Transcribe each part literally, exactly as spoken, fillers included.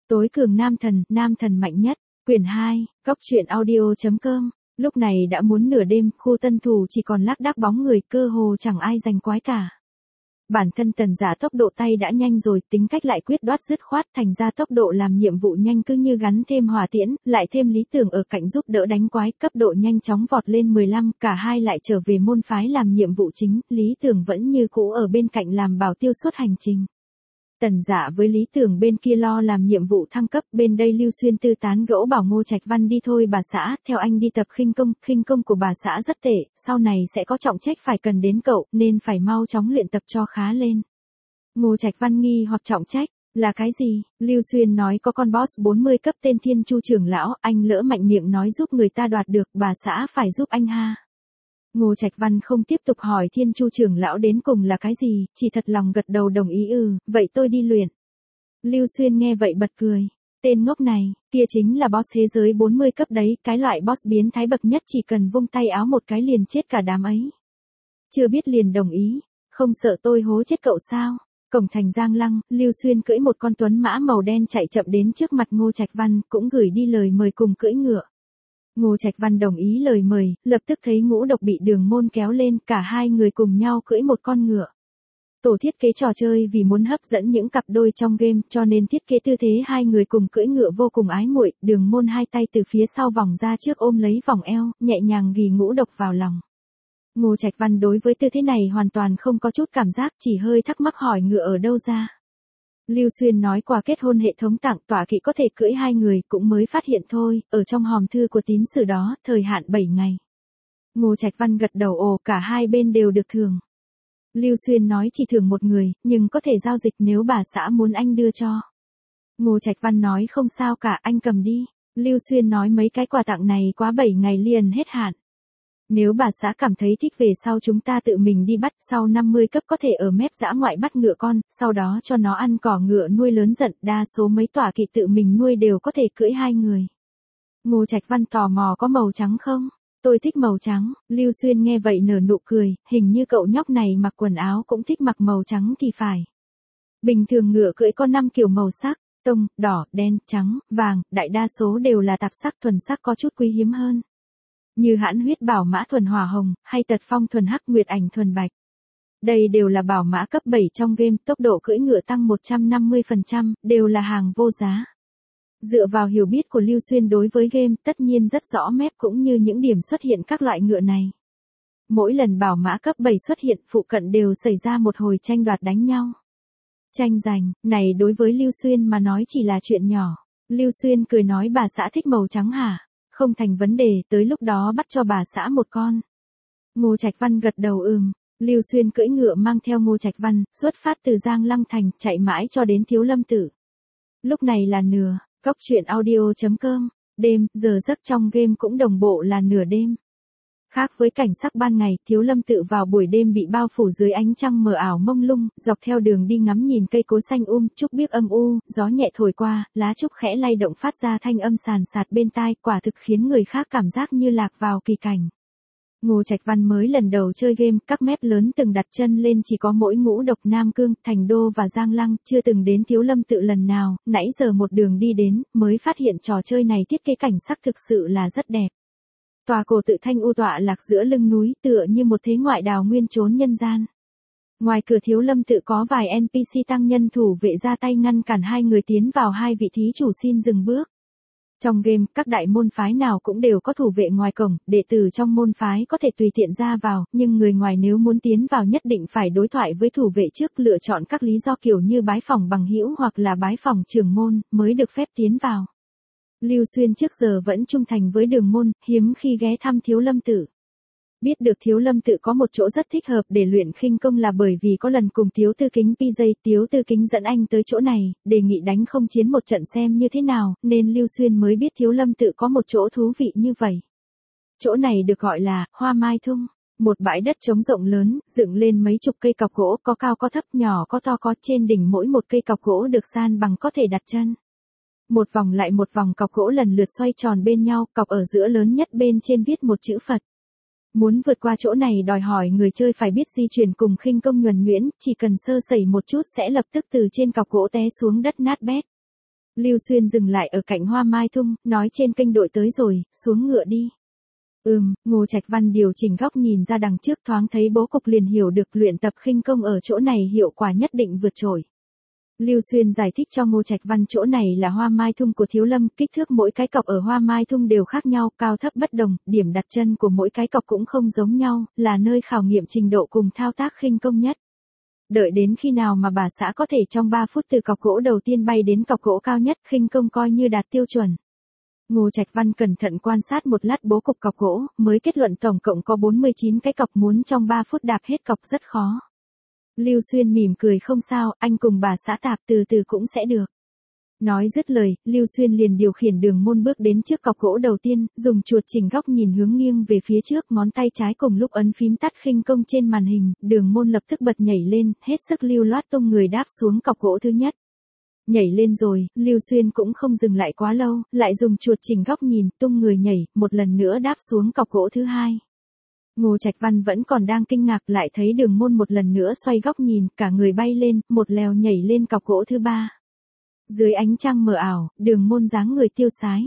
Tối cường nam thần, nam thần mạnh nhất, quyển hai, góc truyện audio chấm com. Lúc này đã muốn nửa đêm, khu Tân Thủ chỉ còn lác đác bóng người, cơ hồ chẳng ai giành quái cả. Bản thân Tần Giả tốc độ tay đã nhanh rồi, tính cách lại quyết đoán dứt khoát, thành ra tốc độ làm nhiệm vụ nhanh cứ như gắn thêm hỏa tiễn, lại thêm Lý Tưởng ở cạnh giúp đỡ đánh quái, cấp độ nhanh chóng vọt lên mười lăm, cả hai lại trở về môn phái làm nhiệm vụ chính, Lý Tưởng vẫn như cũ ở bên cạnh làm bảo tiêu suốt hành trình. Tần Giả với Lý Tưởng bên kia lo làm nhiệm vụ thăng cấp, bên đây Lưu Xuyên tư tán gẫu bảo Ngô Trạch Văn đi thôi bà xã, theo anh đi tập khinh công, khinh công của bà xã rất tệ, sau này sẽ có trọng trách phải cần đến cậu, nên phải mau chóng luyện tập cho khá lên. Ngô Trạch Văn nghi hoặc trọng trách, là cái gì? Lưu Xuyên nói có con boss bốn mươi cấp tên Thiên Chu trưởng lão, anh lỡ mạnh miệng nói giúp người ta đoạt được, bà xã phải giúp anh ha. Ngô Trạch Văn không tiếp tục hỏi Thiên Chu trưởng lão đến cùng là cái gì, chỉ thật lòng gật đầu đồng ý ừ, vậy tôi đi luyện. Lưu Xuyên nghe vậy bật cười. Tên ngốc này, kia chính là boss thế giới bốn mươi cấp đấy, cái loại boss biến thái bậc nhất chỉ cần vung tay áo một cái liền chết cả đám ấy. Chưa biết liền đồng ý, không sợ tôi hố chết cậu sao? Cổng thành Giang Lăng, Lưu Xuyên cưỡi một con tuấn mã màu đen chạy chậm đến trước mặt Ngô Trạch Văn, cũng gửi đi lời mời cùng cưỡi ngựa. Ngô Trạch Văn đồng ý lời mời, lập tức thấy Ngũ Độc bị Đường Môn kéo lên, cả hai người cùng nhau cưỡi một con ngựa. Tổ thiết kế trò chơi vì muốn hấp dẫn những cặp đôi trong game, cho nên thiết kế tư thế hai người cùng cưỡi ngựa vô cùng ái muội, Đường Môn hai tay từ phía sau vòng ra trước ôm lấy vòng eo, nhẹ nhàng ghì Ngũ Độc vào lòng. Ngô Trạch Văn đối với tư thế này hoàn toàn không có chút cảm giác, chỉ hơi thắc mắc hỏi ngựa ở đâu ra. Lưu Xuyên nói quà kết hôn hệ thống tặng tọa kỵ có thể cưỡi hai người, cũng mới phát hiện thôi, ở trong hòm thư của tín sử đó, thời hạn bảy ngày. Ngô Trạch Văn gật đầu ồ, cả hai bên đều được thưởng. Lưu Xuyên nói chỉ thưởng một người, nhưng có thể giao dịch nếu bà xã muốn anh đưa cho. Ngô Trạch Văn nói không sao cả, anh cầm đi. Lưu Xuyên nói mấy cái quà tặng này quá bảy ngày liền hết hạn. Nếu bà xã cảm thấy thích về sau chúng ta tự mình đi bắt, sau năm mươi cấp có thể ở mép dã ngoại bắt ngựa con, sau đó cho nó ăn cỏ ngựa nuôi lớn dần, đa số mấy tọa kỵ tự mình nuôi đều có thể cưỡi hai người. Ngô Trạch Văn tò mò có màu trắng không? Tôi thích màu trắng, Lưu Xuyên nghe vậy nở nụ cười, hình như cậu nhóc này mặc quần áo cũng thích mặc màu trắng thì phải. Bình thường ngựa cưỡi có năm kiểu màu sắc, tông, đỏ, đen, trắng, vàng, đại đa số đều là tạp sắc, thuần sắc có chút quý hiếm hơn. Như Hãn Huyết Bảo Mã thuần hỏa hồng, hay Tật Phong thuần hắc, Nguyệt Ảnh thuần bạch. Đây đều là bảo mã cấp bảy trong game, tốc độ cưỡi ngựa tăng một trăm năm mươi phần trăm, đều là hàng vô giá. Dựa vào hiểu biết của Lưu Xuyên đối với game, tất nhiên rất rõ map cũng như những điểm xuất hiện các loại ngựa này. Mỗi lần bảo mã cấp bảy xuất hiện, phụ cận đều xảy ra một hồi tranh đoạt đánh nhau. Tranh giành, này đối với Lưu Xuyên mà nói chỉ là chuyện nhỏ. Lưu Xuyên cười nói bà xã thích màu trắng hả? Không thành vấn đề, tới lúc đó bắt cho bà xã một con. Ngô Trạch Văn gật đầu ừm. Lưu Xuyên cưỡi ngựa mang theo Ngô Trạch Văn, xuất phát từ Giang Lăng thành, chạy mãi cho đến Thiếu Lâm Tự. Lúc này là nửa, góc truyện audio chấm com, đêm, giờ giấc trong game cũng đồng bộ là nửa đêm. Khác với cảnh sắc ban ngày, Thiếu Lâm Tự vào buổi đêm bị bao phủ dưới ánh trăng mờ ảo mông lung, dọc theo đường đi ngắm nhìn cây cối xanh um, trúc biếc âm u, gió nhẹ thổi qua, lá trúc khẽ lay động phát ra thanh âm sàn sạt bên tai, quả thực khiến người khác cảm giác như lạc vào kỳ cảnh. Ngô Trạch Văn mới lần đầu chơi game, các map lớn từng đặt chân lên chỉ có mỗi Ngũ Độc, Nam Cương, Thành Đô và Giang Lăng, chưa từng đến Thiếu Lâm Tự lần nào, nãy giờ một đường đi đến, mới phát hiện trò chơi này thiết kế cảnh sắc thực sự là rất đẹp. Tòa cổ tự Thanh U tọa lạc giữa lưng núi, tựa như một thế ngoại đào nguyên trốn nhân gian. Ngoài cửa Thiếu Lâm Tự có vài en pê xê tăng nhân thủ vệ ra tay ngăn cản hai người tiến vào, hai vị thí chủ xin dừng bước. Trong game, các đại môn phái nào cũng đều có thủ vệ ngoài cổng, đệ tử trong môn phái có thể tùy tiện ra vào, nhưng người ngoài nếu muốn tiến vào nhất định phải đối thoại với thủ vệ trước, lựa chọn các lý do kiểu như bái phỏng bằng hữu hoặc là bái phỏng trưởng môn, mới được phép tiến vào. Lưu Xuyên trước giờ vẫn trung thành với Đường Môn, hiếm khi ghé thăm Thiếu Lâm Tự. Biết được Thiếu Lâm Tự có một chỗ rất thích hợp để luyện khinh công là bởi vì có lần cùng Tiếu Tư Kính pê giây, Tiếu Tư Kính dẫn anh tới chỗ này, đề nghị đánh không chiến một trận xem như thế nào, nên Lưu Xuyên mới biết Thiếu Lâm Tự có một chỗ thú vị như vậy. Chỗ này được gọi là Hoa Mai Thung, một bãi đất trống rộng lớn, dựng lên mấy chục cây cọc gỗ, có cao có thấp, nhỏ có to có, trên đỉnh mỗi một cây cọc gỗ được san bằng có thể đặt chân. Một vòng lại một vòng cọc gỗ lần lượt xoay tròn bên nhau, cọc ở giữa lớn nhất bên trên viết một chữ Phật. Muốn vượt qua chỗ này đòi hỏi người chơi phải biết di chuyển cùng khinh công nhuần nhuyễn, chỉ cần sơ sẩy một chút sẽ lập tức từ trên cọc gỗ té xuống đất nát bét. Lưu Xuyên dừng lại ở cạnh Hoa Mai Thung, nói trên kênh đội tới rồi, xuống ngựa đi. Ừm, Ngô Trạch Văn điều chỉnh góc nhìn ra đằng trước thoáng thấy bố cục liền hiểu được luyện tập khinh công ở chỗ này hiệu quả nhất định vượt trội. Lưu Xuyên giải thích cho Ngô Trạch Văn chỗ này là Hoa Mai Thung của Thiếu Lâm, kích thước mỗi cái cọc ở Hoa Mai Thung đều khác nhau, cao thấp bất đồng, điểm đặt chân của mỗi cái cọc cũng không giống nhau, là nơi khảo nghiệm trình độ cùng thao tác khinh công nhất. Đợi đến khi nào mà bà xã có thể trong ba phút từ cọc gỗ đầu tiên bay đến cọc gỗ cao nhất, khinh công coi như đạt tiêu chuẩn. Ngô Trạch Văn cẩn thận quan sát một lát bố cục cọc gỗ, mới kết luận tổng cộng có bốn mươi chín cái cọc, muốn trong ba phút đạp hết cọc rất khó. Lưu Xuyên mỉm cười, không sao, anh cùng bà xã tạp từ từ cũng sẽ được. Nói dứt lời, Lưu Xuyên liền điều khiển Đường Môn bước đến trước cọc gỗ đầu tiên, dùng chuột chỉnh góc nhìn hướng nghiêng về phía trước, ngón tay trái cùng lúc ấn phím tắt khinh công trên màn hình, Đường Môn lập tức bật nhảy lên, hết sức lưu loát tung người đáp xuống cọc gỗ thứ nhất. Nhảy lên rồi, Lưu Xuyên cũng không dừng lại quá lâu, lại dùng chuột chỉnh góc nhìn, tung người nhảy, một lần nữa đáp xuống cọc gỗ thứ hai. Ngô Trạch Văn vẫn còn đang kinh ngạc, lại thấy Đường Môn một lần nữa xoay góc nhìn, cả người bay lên, một lèo nhảy lên cọc gỗ thứ ba. Dưới ánh trăng mờ ảo, Đường Môn dáng người tiêu sái.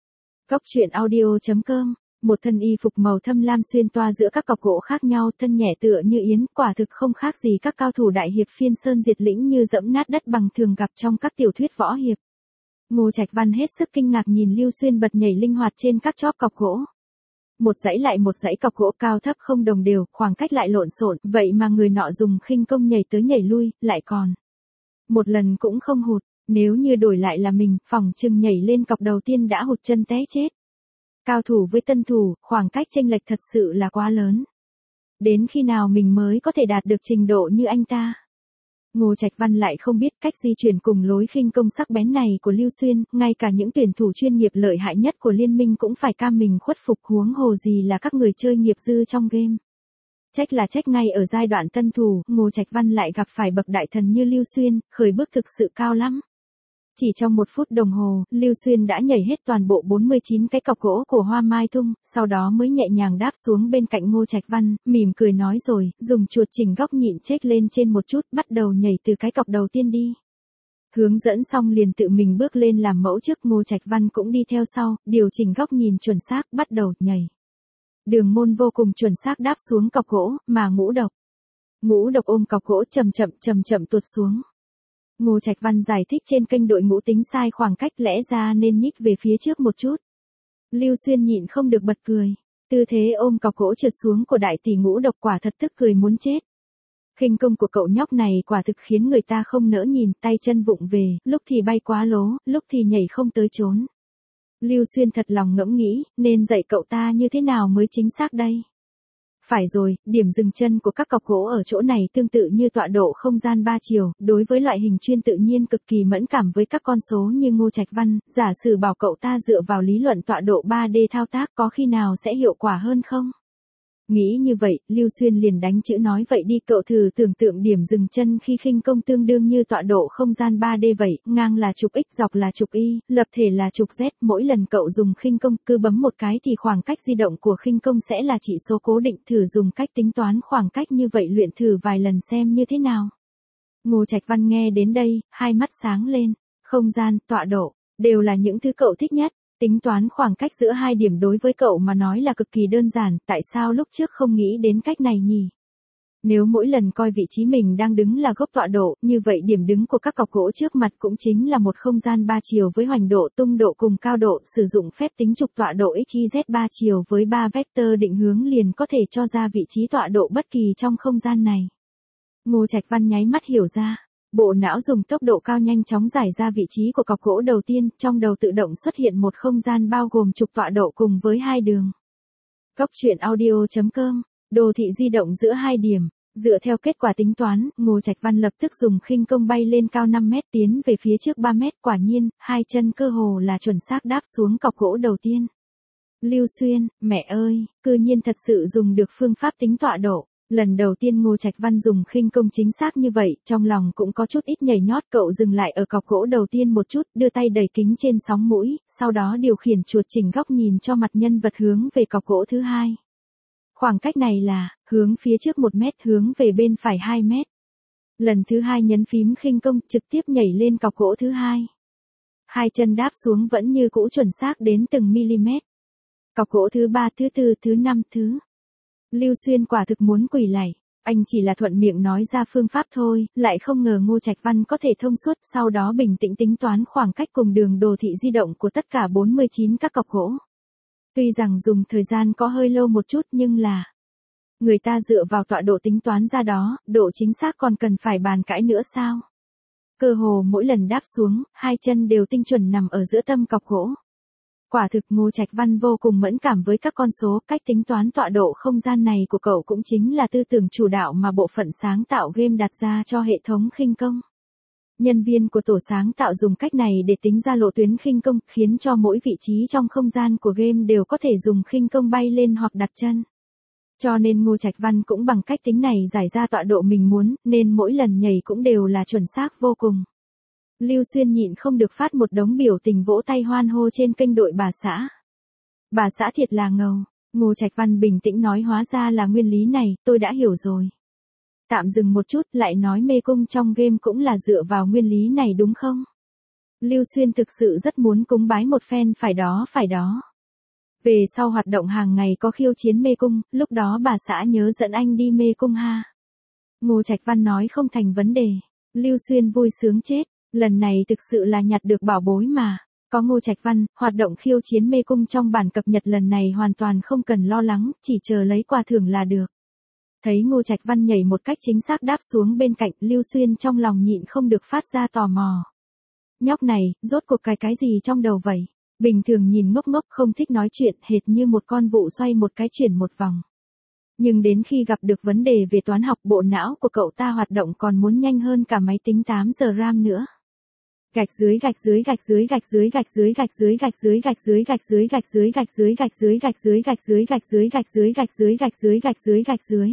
Góc truyện audio chấm com, một thân y phục màu thâm lam xuyên toa giữa các cọc gỗ khác nhau, thân nhẹ tựa như yến, quả thực không khác gì các cao thủ đại hiệp phiên sơn diệt lĩnh như dẫm nát đất bằng thường gặp trong các tiểu thuyết võ hiệp. Ngô Trạch Văn hết sức kinh ngạc nhìn Lưu Xuyên bật nhảy linh hoạt trên các chóp cọc gỗ. Một dãy lại một dãy cọc gỗ cao thấp không đồng đều, khoảng cách lại lộn xộn, vậy mà người nọ dùng khinh công nhảy tới nhảy lui, lại còn một lần cũng không hụt. Nếu như đổi lại là mình, phỏng chừng nhảy lên cọc đầu tiên đã hụt chân té chết. Cao thủ với tân thủ, khoảng cách chênh lệch thật sự là quá lớn. Đến khi nào mình mới có thể đạt được trình độ như anh ta? Ngô Trạch Văn lại không biết cách di chuyển cùng lối khinh công sắc bén này của Lưu Xuyên, ngay cả những tuyển thủ chuyên nghiệp lợi hại nhất của liên minh cũng phải cam mình khuất phục, huống hồ gì là các người chơi nghiệp dư trong game. Trách là trách ngay ở giai đoạn tân thủ, Ngô Trạch Văn lại gặp phải bậc đại thần như Lưu Xuyên, khởi bước thực sự cao lắm. Chỉ trong một phút đồng hồ, Lưu Xuyên đã nhảy hết toàn bộ bốn mươi chín cái cọc gỗ của Hoa Mai Thung, sau đó mới nhẹ nhàng đáp xuống bên cạnh Ngô Trạch Văn, mỉm cười nói rồi, dùng chuột chỉnh góc nhịn chết lên trên một chút, bắt đầu nhảy từ cái cọc đầu tiên đi. Hướng dẫn xong liền tự mình bước lên làm mẫu trước, Ngô Trạch Văn cũng đi theo sau, điều chỉnh góc nhìn chuẩn xác, bắt đầu nhảy. Đường Môn vô cùng chuẩn xác đáp xuống cọc gỗ, mà Ngũ Độc. Ngũ Độc ôm cọc gỗ chậm chậm chậm chậm tuột xuống. Ngô Trạch Văn giải thích trên kênh đội ngũ tính sai khoảng cách, lẽ ra nên nhích về phía trước một chút. Lưu Xuyên nhịn không được bật cười. Tư thế ôm cọc gỗ trượt xuống của đại tỷ Ngũ Độc quả thật tức cười muốn chết. Khinh công của cậu nhóc này quả thực khiến người ta không nỡ nhìn, tay chân vụng về, lúc thì bay quá lố, lúc thì nhảy không tới chốn. Lưu Xuyên thật lòng ngẫm nghĩ, nên dạy cậu ta như thế nào mới chính xác đây? Phải rồi, điểm dừng chân của các cọc gỗ ở chỗ này tương tự như tọa độ không gian ba chiều, đối với loại hình chuyên tự nhiên cực kỳ mẫn cảm với các con số như Ngô Trạch Văn, giả sử bảo cậu ta dựa vào lý luận tọa độ ba D thao tác có khi nào sẽ hiệu quả hơn không? Nghĩ như vậy, Lưu Xuyên liền đánh chữ nói vậy đi, cậu thử tưởng tượng điểm dừng chân khi khinh công tương đương như tọa độ không gian ba D vậy, ngang là trục X, dọc là trục Y, lập thể là trục Z, mỗi lần cậu dùng khinh công cứ bấm một cái thì khoảng cách di động của khinh công sẽ là chỉ số cố định, thử dùng cách tính toán khoảng cách như vậy luyện thử vài lần xem như thế nào. Ngô Trạch Văn nghe đến đây, hai mắt sáng lên, không gian, tọa độ, đều là những thứ cậu thích nhất. Tính toán khoảng cách giữa hai điểm đối với cậu mà nói là cực kỳ đơn giản, tại sao lúc trước không nghĩ đến cách này nhỉ? Nếu mỗi lần coi vị trí mình đang đứng là gốc tọa độ, như vậy điểm đứng của các cọc gỗ trước mặt cũng chính là một không gian ba chiều với hoành độ, tung độ cùng cao độ, sử dụng phép tính trục tọa độ x y z ba chiều với ba vector định hướng liền có thể cho ra vị trí tọa độ bất kỳ trong không gian này. Ngô Trạch Văn nháy mắt hiểu ra. Bộ não dùng tốc độ cao nhanh chóng giải ra vị trí của cọc gỗ đầu tiên, trong đầu tự động xuất hiện một không gian bao gồm trục tọa độ cùng với hai đường. Góc truyện audio chấm com, đồ thị di động giữa hai điểm. Dựa theo kết quả tính toán, Ngô Trạch Văn lập tức dùng khinh công bay lên cao năm mét tiến về phía trước ba mét, quả nhiên, hai chân cơ hồ là chuẩn xác đáp xuống cọc gỗ đầu tiên. Lưu Xuyên, mẹ ơi, cư nhiên thật sự dùng được phương pháp tính tọa độ. Lần đầu tiên Ngô Trạch Văn dùng khinh công chính xác như vậy, trong lòng cũng có chút ít nhảy nhót, cậu dừng lại ở cọc gỗ đầu tiên một chút, đưa tay đẩy kính trên sóng mũi, sau đó điều khiển chuột chỉnh góc nhìn cho mặt nhân vật hướng về cọc gỗ thứ hai. Khoảng cách này là, hướng phía trước một mét, hướng về bên phải hai mét. Lần thứ hai nhấn phím khinh công, trực tiếp nhảy lên cọc gỗ thứ hai. Hai chân đáp xuống vẫn như cũ chuẩn xác đến từng mm. Cọc gỗ thứ ba, thứ tư, thứ năm, thứ. Lưu Xuyên quả thực muốn quỳ lạy. Anh chỉ là thuận miệng nói ra phương pháp thôi, lại không ngờ Ngô Trạch Văn có thể thông suốt, sau đó bình tĩnh tính toán khoảng cách cùng đường đồ thị di động của tất cả bốn mươi chín các cọc gỗ. Tuy rằng dùng thời gian có hơi lâu một chút nhưng là người ta dựa vào tọa độ tính toán ra đó, độ chính xác còn cần phải bàn cãi nữa sao? Cơ hồ mỗi lần đáp xuống, hai chân đều tinh chuẩn nằm ở giữa tâm cọc gỗ. Quả thực Ngô Trạch Văn vô cùng mẫn cảm với các con số, cách tính toán tọa độ không gian này của cậu cũng chính là tư tưởng chủ đạo mà bộ phận sáng tạo game đặt ra cho hệ thống khinh công. Nhân viên của tổ sáng tạo dùng cách này để tính ra lộ tuyến khinh công, khiến cho mỗi vị trí trong không gian của game đều có thể dùng khinh công bay lên hoặc đặt chân. Cho nên Ngô Trạch Văn cũng bằng cách tính này giải ra tọa độ mình muốn, nên mỗi lần nhảy cũng đều là chuẩn xác vô cùng. Lưu Xuyên nhịn không được phát một đống biểu tình vỗ tay hoan hô trên kênh đội bà xã. Bà xã thiệt là ngầu. Ngô Trạch Văn bình tĩnh nói, hóa ra là nguyên lý này, tôi đã hiểu rồi. Tạm dừng một chút, lại nói mê cung trong game cũng là dựa vào nguyên lý này đúng không? Lưu Xuyên thực sự rất muốn cúng bái một phen, phải đó phải đó. Về sau hoạt động hàng ngày có khiêu chiến mê cung, lúc đó bà xã nhớ dẫn anh đi mê cung ha. Ngô Trạch Văn nói không thành vấn đề. Lưu Xuyên vui sướng chết. Lần này thực sự là nhặt được bảo bối mà. Có Ngô Trạch Văn, hoạt động khiêu chiến mê cung trong bản cập nhật lần này hoàn toàn không cần lo lắng, chỉ chờ lấy quà thưởng là được. Thấy Ngô Trạch Văn nhảy một cách chính xác đáp xuống bên cạnh, Lưu Xuyên trong lòng nhịn không được phát ra tò mò. Nhóc này, rốt cuộc cái cái gì trong đầu vậy? Bình thường nhìn ngốc ngốc không thích nói chuyện, hệt như một con vụ xoay một cái chuyển một vòng. Nhưng đến khi gặp được vấn đề về toán học, bộ não của cậu ta hoạt động còn muốn nhanh hơn cả máy tính tám giờ RAM nữa. Gạch dưới gạch dưới gạch dưới gạch dưới gạch dưới gạch dưới gạch dưới gạch dưới gạch dưới gạch dưới gạch dưới gạch dưới gạch dưới gạch dưới gạch dưới gạch dưới gạch dưới gạch dưới gạch dưới gạch dưới.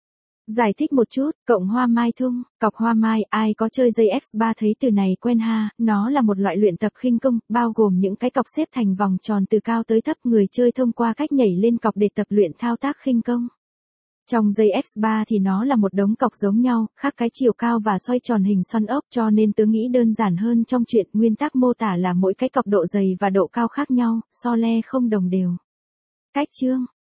Giải thích một chút, cộng hoa mai thung, cọc hoa mai, ai có chơi dây ép ba thấy từ này quen ha, nó là một loại luyện tập khinh công, bao gồm những cái cọc xếp thành vòng tròn từ cao tới thấp, người chơi thông qua cách nhảy lên cọc để tập luyện thao tác khinh công. Trong dây ép ba thì nó là một đống cọc giống nhau, khác cái chiều cao và xoay tròn hình xoắn ốc, cho nên tớ nghĩ đơn giản hơn trong chuyện, nguyên tắc mô tả là mỗi cái cọc độ dày và độ cao khác nhau, so le không đồng đều. Cách chương